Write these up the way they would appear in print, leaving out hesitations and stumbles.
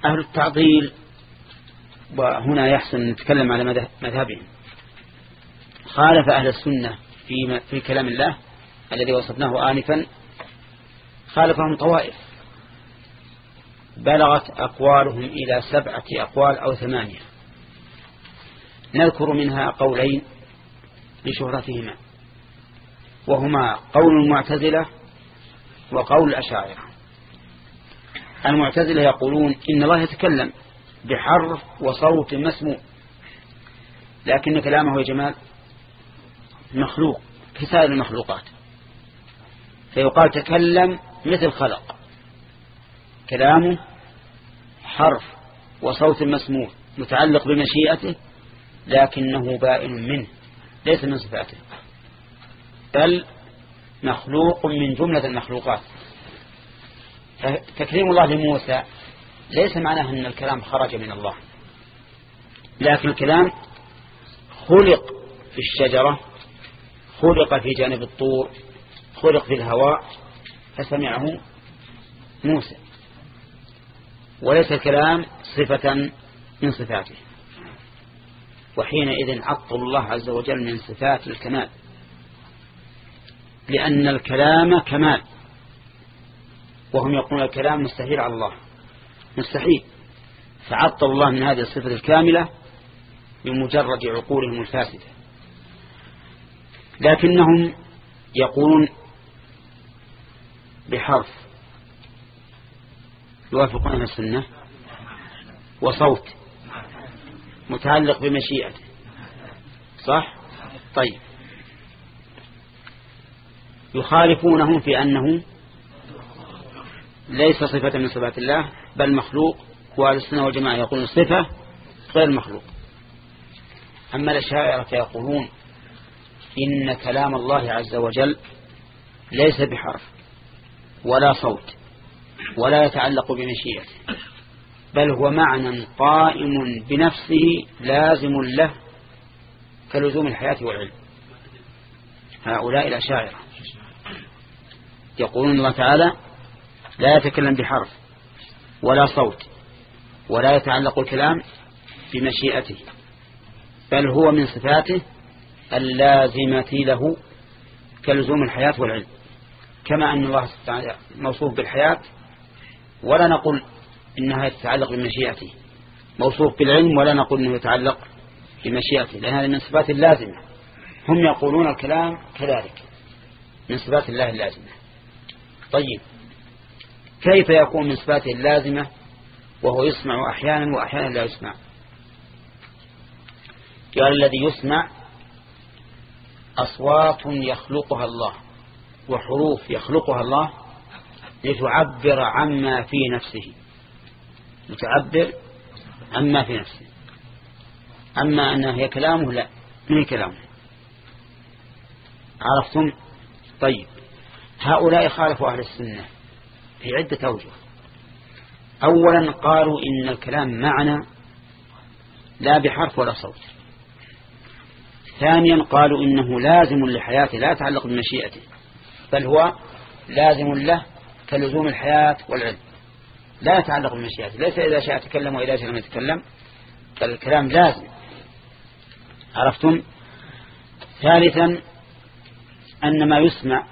أهل التعطيل، وهنا يحسن أن نتكلم على مذهبهم، خالف أهل السنة في كلام الله الذي وصفناه آنفا، خالفهم طوائف بلغت أقوالهم إلى 7 أقوال أو 8. نذكر منها قولين لشهرتهما، وهما قول المعتزلة وقول الأشاعرة. المعتزلة يقولون إن الله يتكلم بحرف وصوت مسموع، لكن كلامه يا جمال مخلوق كسائر المخلوقات، فيقال تكلم مثل خلق، كلامه حرف وصوت مسموع متعلق بمشيئته، لكنه بائن منه ليس من صفاته، بل مخلوق من جملة المخلوقات. تكريم الله لموسى ليس معناه أن الكلام خرج من الله، لكن الكلام خلق في الشجرة، خلق في جانب الطور، خلق في الهواء فسمعه موسى، وليس الكلام صفة من صفاته. وحينئذ عطل الله عز وجل من صفات الكمال، لأن الكلام كمال، وهم يقولون الكلام مستحيل على الله، مستحيل، فعطل الله من هذه الصفة الكاملة بمجرد عقولهم الفاسدة. لكنهم يقولون بحرف يوافقون أهل السنة، وصوت متعلق بمشيئته، صح؟ طيب، يخالفونهم في أنه ليس صفة من صفات الله بل مخلوق، وأهل السنة والجماعة يقولون صفة غير مخلوق. أما الأشاعرة يقولون إن كلام الله عز وجل ليس بحرف ولا صوت ولا يتعلق بمشيئته، بل هو معنى قائم بنفسه لازم له كلزوم الحياة والعلم. هؤلاء الأشاعرة يقولون الله تعالى لا يتكلم بحرف ولا صوت ولا يتعلق الكلام بمشيئته، بل هو من صفاته اللازمة له كلزوم الحياة والعلم، كما أن الله تعالى موصوف بالحياة ولا نقول إنها يتعلق بمشيئته، موصوف بالعلم ولا نقول إنه يتعلق بمشيئته، لأن هذا من صفات اللازمة. هم يقولون الكلام كذلك من صفات الله اللازمة. طيب، كيف يكون من صفاته اللازمة وهو يسمع أحيانا وأحيانا لا يسمع؟ قال الذي يسمع أصوات يخلقها الله وحروف يخلقها الله لتعبر عما في نفسه، لتعبر عما في نفسه. أما أنها هي كلامه لا، من كلامه. عرفتم؟ طيب، هؤلاء خالفوا أهل السنة في عدة أوجه. أولا قالوا إن الكلام معنى لا بحرف ولا صوت. ثانيا قالوا إنه لازم لحياته لا يتعلق بمشيئته، بل هو لازم له كلزوم الحياة والعلم، لا يتعلق بمشيئته، ليس إذا شاء تكلم وإذا شاء لم يتكلم، بل الكلام لازم. عرفتم؟ ثالثا أن ما يسمع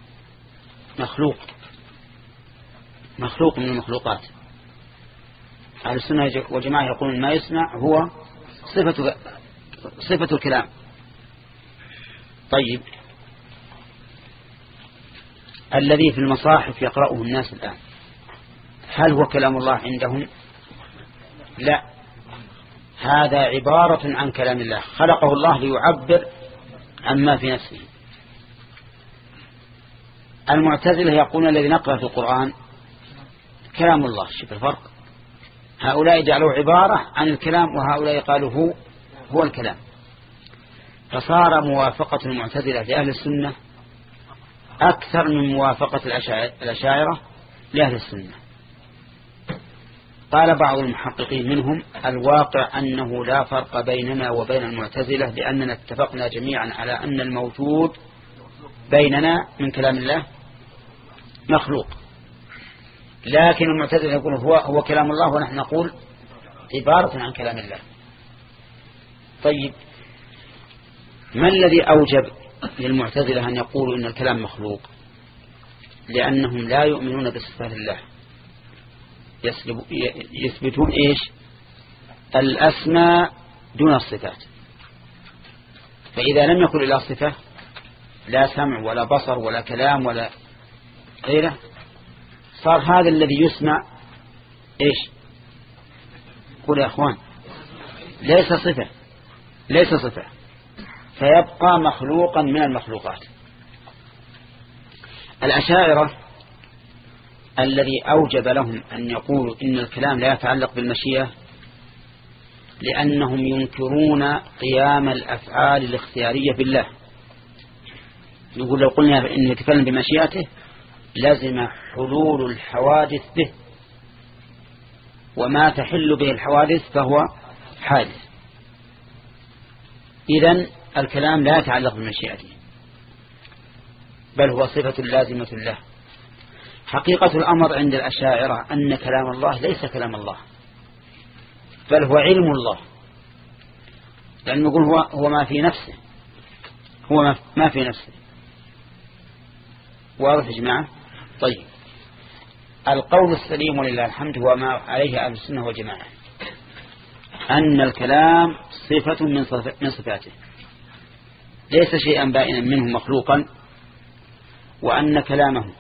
مخلوق من المخلوقات. أهل السنة والجماعة يقولون ما يسمع هو صفة الكلام. طيب، الذي في المصاحف يقرأه الناس الآن هل هو كلام الله عندهم؟ لا، هذا عبارة عن كلام الله خلقه الله ليعبر عما في نفسه. المعتزلة يقولون الذي نقرأ في القرآن كلام الله. شوف الفرق، هؤلاء جعلوا عبارة عن الكلام وهؤلاء قالوا هو الكلام. فصار موافقة المعتزلة لأهل السنة أكثر من موافقة الأشاعرة لأهل السنة. قال بعض المحققين منهم الواقع أنه لا فرق بيننا وبين المعتزلة، لأننا اتفقنا جميعا على أن الموجود بيننا من كلام الله مخلوق، لكن المعتزلة يقول هو كلام الله، ونحن نقول عبارة عن كلام الله. طيب ما الذي أوجب للمعتزلة أن يقولوا إن الكلام مخلوق؟ لأنهم لا يؤمنون بصفات الله، يثبتون إيش؟ الأسماء دون الصفات. فإذا لم يكن إلا صفة، لا سمع ولا بصر ولا كلام ولا غيره، صار هذا الذي يسمع إيش؟ قل يا أخوان، ليس صفة، فيبقى مخلوقا من المخلوقات. الأشاعرة الذي أوجب لهم أن يقولوا إن الكلام لا يتعلق بالمشيئة لأنهم ينكرون قيام الأفعال الاختيارية بالله. نقول لو قلنا إنه يتكلم بمشيئته لازم حلول الحوادث به، وما تحل به الحوادث فهو حادث. إذن الكلام لا يتعلق بمشيئته، بل هو صفة لازمة له. حقيقة الأمر عند الأشاعرة أن كلام الله ليس كلام الله، بل هو علم الله، لأنه يقول هو ما في نفسه، هو ما في نفسه. واضح يا جماعة؟ طيب القول السليم ولله الحمد هو ما عليه أهل السنة والجماعة، أن الكلام صفة من صفاته، ليس شيئا بائنا منه مخلوقا، وأن كلامه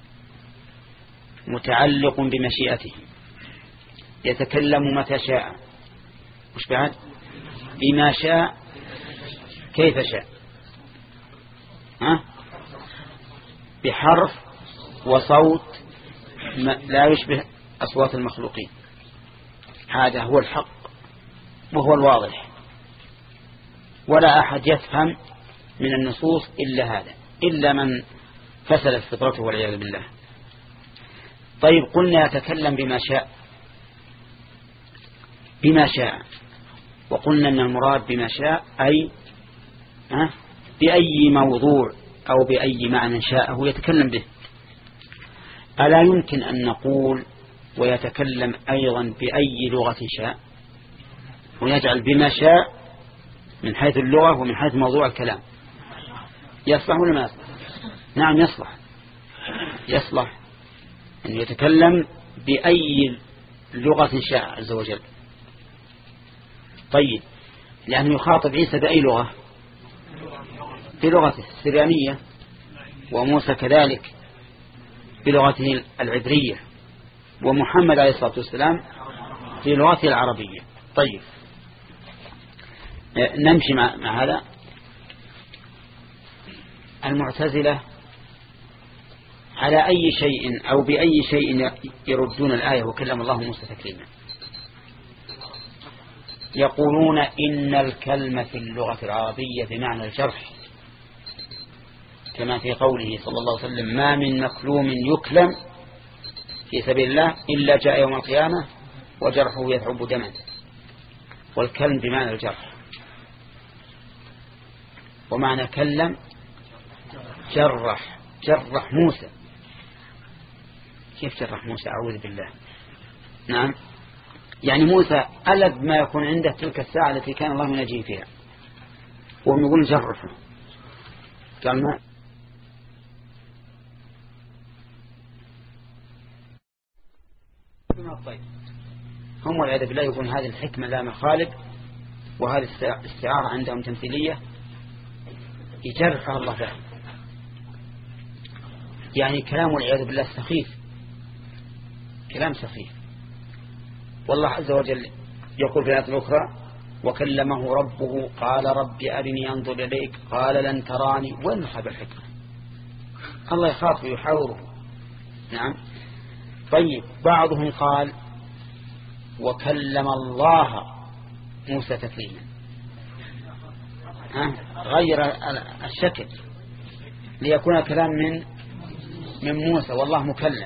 متعلق بمشيئته، يتكلم متى شاء، مش بعد بما شاء كيف شاء، بحرف وصوت لا يشبه أصوات المخلوقين. هذا هو الحق وهو الواضح، ولا أحد يفهم من النصوص إلا هذا، إلا من فسدت فطرته والعياذ بالله. طيب قلنا يتكلم بما شاء، وقلنا أن المراد بما شاء أي بأي موضوع أو بأي معنى شاءه يتكلم به. ألا يمكن أن نقول ويتكلم أيضا بأي لغة شاء، ويجعل بما شاء من حيث اللغة ومن حيث موضوع الكلام؟ يصلح ولا ما يصلح؟ نعم يصلح أن يتكلم بأي لغة شاء عز وجل. طيب لأنه يخاطب عيسى بأي لغة؟ بلغته السريانية، وموسى كذلك بلغته العبرية، ومحمد عليه الصلاة والسلام بلغته العربية. طيب نمشي مع هذا. المعتزلة على أي شيء أو بأي شيء يردون الآية وكلم الله موسى تكليما؟ يقولون إن الكلمة في اللغة العربية بمعنى الجرح، كما في قوله صلى الله عليه وسلم ما من مكلوم يكلم في سبيل الله إلا جاء يوم القيامة وجرحه يثعب دما. والكلم بمعنى الجرح، ومعنى كلم جرح موسى. كيف جرح موسى؟ أعوذ بالله. نعم، يعني موسى ألد ما يكون عنده تلك الساعة التي كان الله ينجيه فيها، ونقول جرحه. قال ما هم والعياذ بالله يقول هذه الحكمة لا مخالب، وهذه الاستعارة عندهم تمثيلية يجرحها الله له. يعني كلام والعياذ بالله سخيف، كلام سخيف. والله عز وجل يقول في الآية الأخرى وكلمه ربه قال رب أرني أنظر إليك قال لن تراني. وين خاب الحكمة؟ الله يخاف ويحاوره. نعم. طيب بعضهم قال وكلم الله موسى تكليما، غير الشكل ليكون كلام من موسى والله مكلم.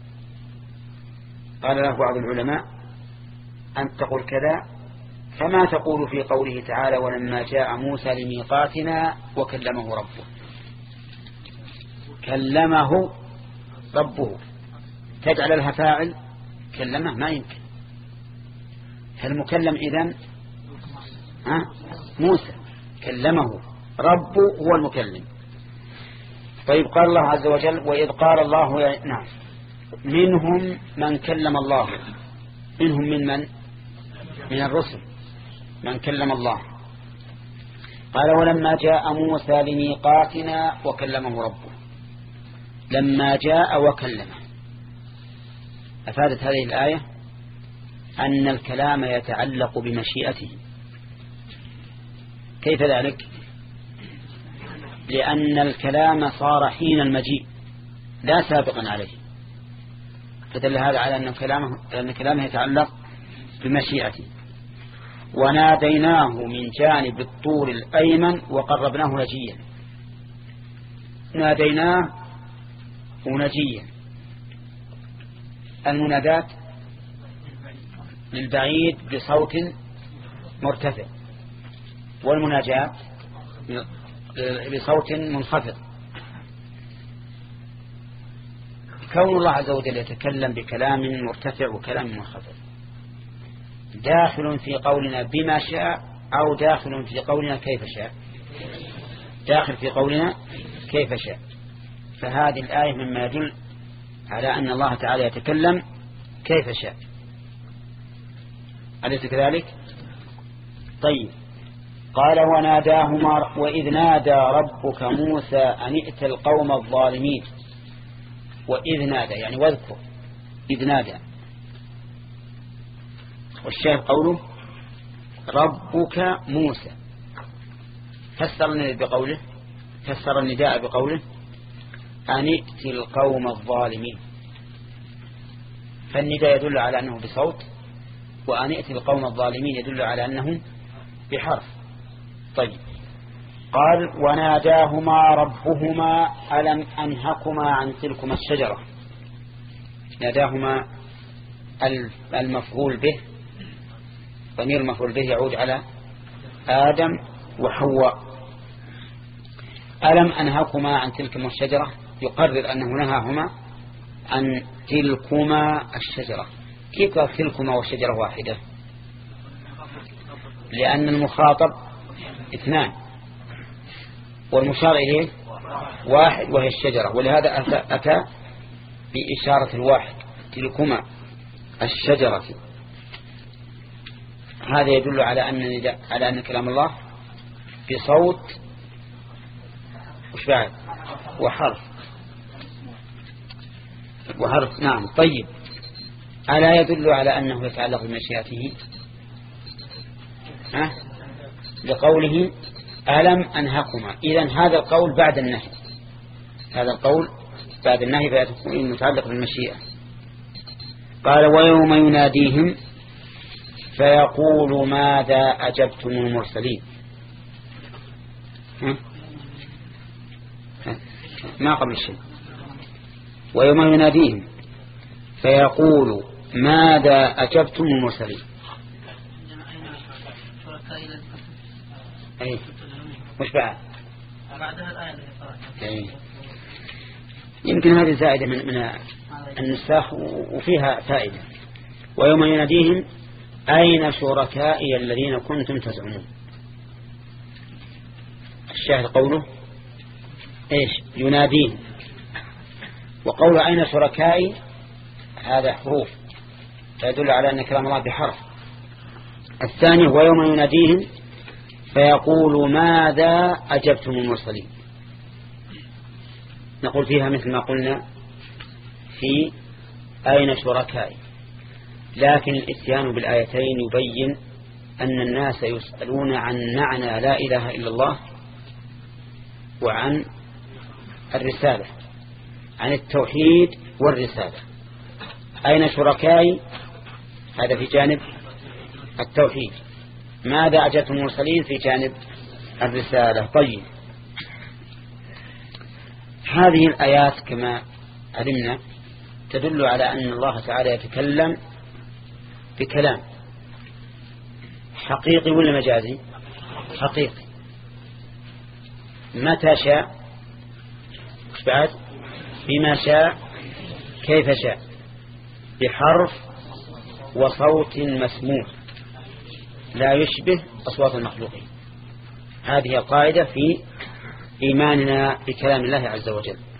قال له بعض العلماء أن تقول كذا فما تقول في قوله تعالى ولما جاء موسى لميقاتنا وكلمه ربه؟ كلمه ربه تجعل لها فاعل كلمه ما يمكن. فالمكلم إذن موسى كلمه رب هو المكلم. طيب قال الله عز وجل وإذ قال الله نعم منهم من كلم الله. منهم من الرسل من كلم الله. قال ولما جاء موسى لميقاتنا وكلمه ربه. لما جاء وكلمه أفادت هذه الآية أن الكلام يتعلق بمشيئته. كيف ذلك؟ لأن الكلام صار حين المجيء لا سابقا عليه، فدل هذا على أن كلامه يتعلق بمشيئته. وناديناه من جانب الطور الأيمن وقربناه نجيا. ناديناه نجيا. المنادات للبعيد بصوت مرتفع، والمناجاة بصوت منخفض. كون الله عز وجل يتكلم بكلام مرتفع وكلام منخفض داخل في قولنا بما شاء أو داخل في قولنا كيف شاء؟ داخل في قولنا كيف شاء. فهذه الآية مما يدل على أن الله تعالى يتكلم كيف شاء. أليس كذلك؟ طيب قال وناداهما وإذ نادى ربك موسى أن ائت القوم الظالمين. وإذ نادى يعني واذكر إذ نادى. والشاهد قوله ربك موسى. فسر النداء بقوله أن ائت القوم الظالمين. فالنداء يدل على أنه بصوت، وأن ائت القوم الظالمين يدل على أنه بحرف. طيب قال وناداهما ربهما ألم أنهكما عن تلكما الشجرة. ناداهما المفعول به، ضمير المفعول به يعود على آدم وحواء. ألم أنهكما عن تلكما الشجرة يقرر أنه نهاهما عن تلكما الشجرة. كيف تلكما والشجرة واحدة؟ لأن المخاطب اثنان والمشار إليه واحد وهي الشجرة، ولهذا أتى بإشارة الواحد تلكما الشجرة. هذا يدل على أن كلام الله بصوت وش بعد وحرف. نعم. طيب ألا يدل على أنه يتعلق بمشيئته؟ لقوله ألم أنهكما. إذن هذا القول بعد النهي. فيكون متعلق بالمشيئة. قال ويوم يناديهم فيقول ماذا أجبتم المرسلين. ما قبل شيء. ويوم يناديهم فيقول ماذا أجبتم المرسلين. أي مش بعدها الآية يمكن هذه زائدة من النساخ وفيها فائدة. ويوم يناديهم أين شركائي الذين كنتم تزعمون. الشاهد قوله إيش يناديهم، وقول أين شركائي هذا حروف فيدل على أن كلام الله بحرف. الثاني ويوم يناديهم فيقول ماذا أجبتم المرسلين. نقول فيها مثل ما قلنا في أين شركائي، لكن الاتيان بالآيتين يبين أن الناس يسألون عن معنى لا إله إلا الله وعن الرسالة، عن التوحيد والرسالة. أين شركائي هذا في جانب التوحيد، ماذا أجبتم المرسلين في جانب الرسالة. طيب هذه الآيات كما علمنا تدل على أن الله تعالى يتكلم بكلام حقيقي ولا مجازي؟ حقيقي. متى شاء بعد بما شاء كيف شاء. بحرف وصوت مسموع لا يشبه أصوات المخلوقين. هذه القاعدة في إيماننا بكلام الله عز وجل.